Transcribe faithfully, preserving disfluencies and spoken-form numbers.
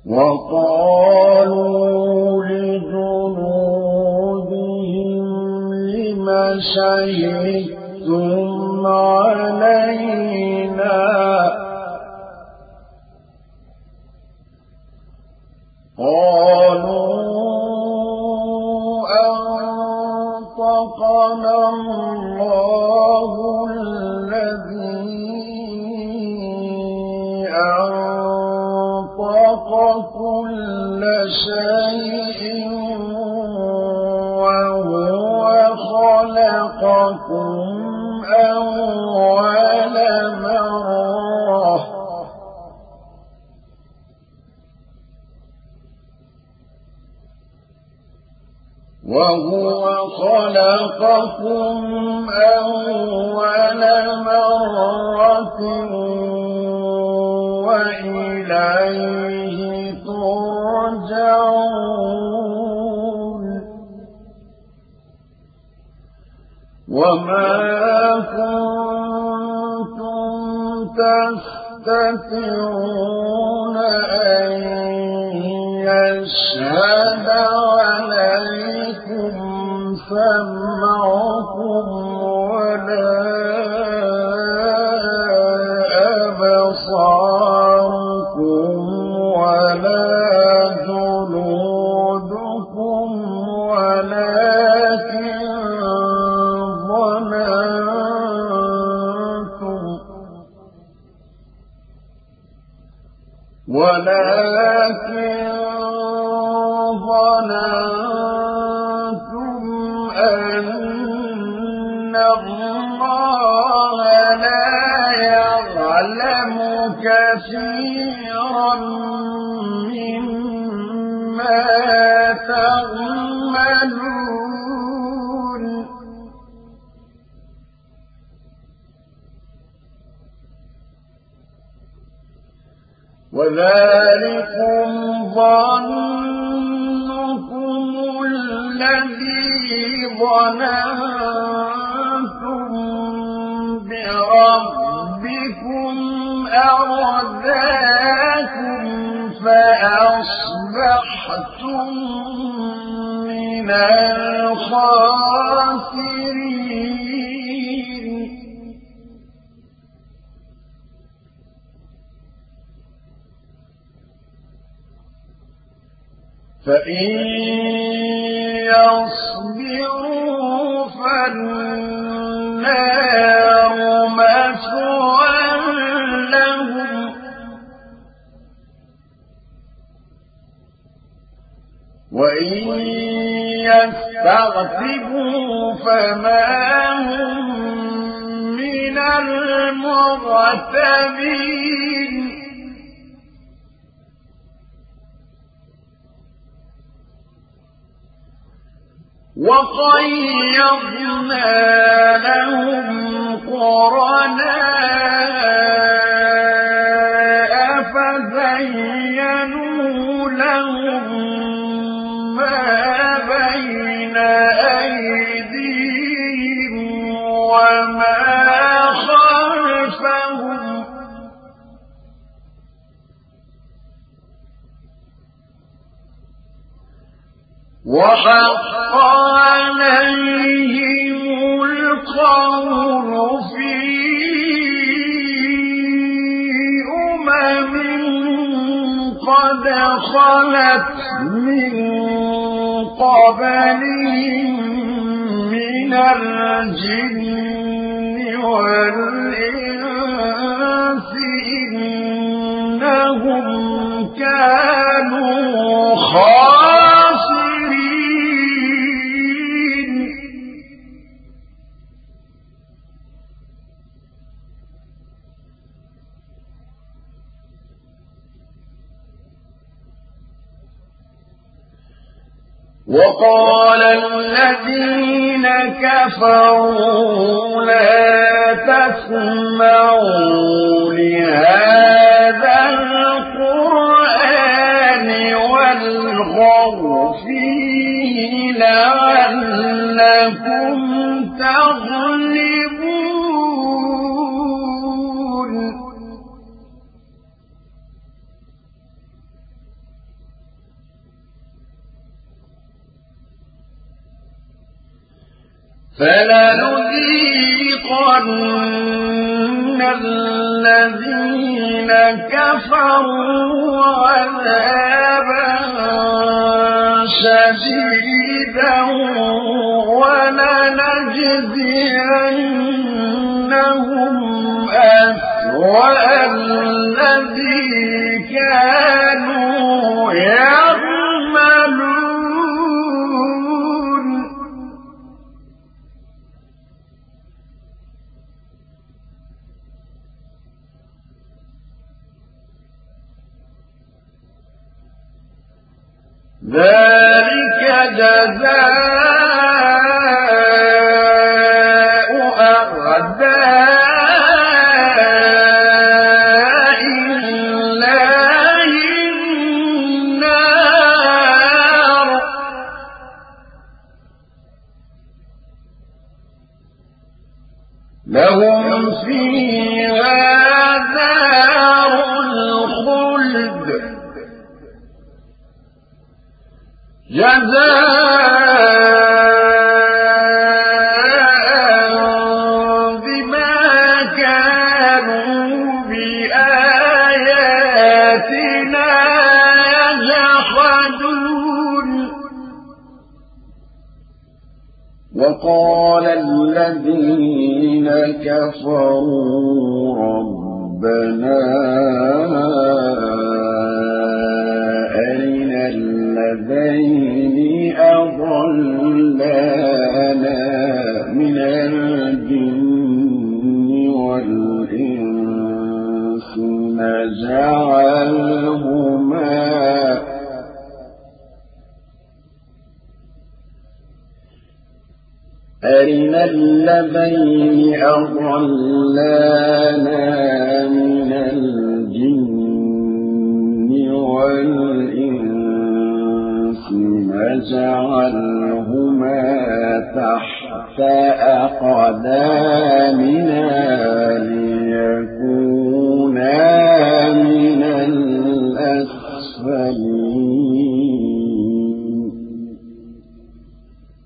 وقالوا لجنودهم لم شهدتم علينا قالوا أنطقنا الله الذي أنطق كل شيء وهو خلقكم أول مرة وهو خلقكم أول مرة وإليه ترجعون وما كنتم تستطيعون أن يشهد عليكم سمعكم ولا أبصاركم ولا جلودكم ولكن ظننتم ولكن ظننتم أن الله لا يعلم كثيرا مما تعملون وذلكم ظنكم الذي ظننتم بربكم أرداكم فأصبحتم من الخاسرين فإن يصبروا فالنار مثوى لهم وإن يستعتبوا فما هم من المعتبين وقيضنا لهم قرناء فزينوا لهم ما بين أيديهم وما خلفهم وحق عليهم القول في أمم قد خلت من قبلهم من الجن والإنس إنهم كانوا خاسرين وقال الذين كفروا لا تسمعوا لهذا القرآن والغوا فيه لعلكم تغلبون فلنذيقن الذين كفروا عذابا شديدا ولنجزينهم أسوأ الذي كانوا يعملون. ذلك جزاء أعداء الله النار لهم فيها دار الخلد جزاء بما كانوا بآياتنا يجحدون. وقال الذين كفروا ربنا أرنا الذين أضلانا من الجن والإنس نجعلهما أرنا الذين أضلانا من الجن والإنس نجعلهما تحت أقدامنا ليكونا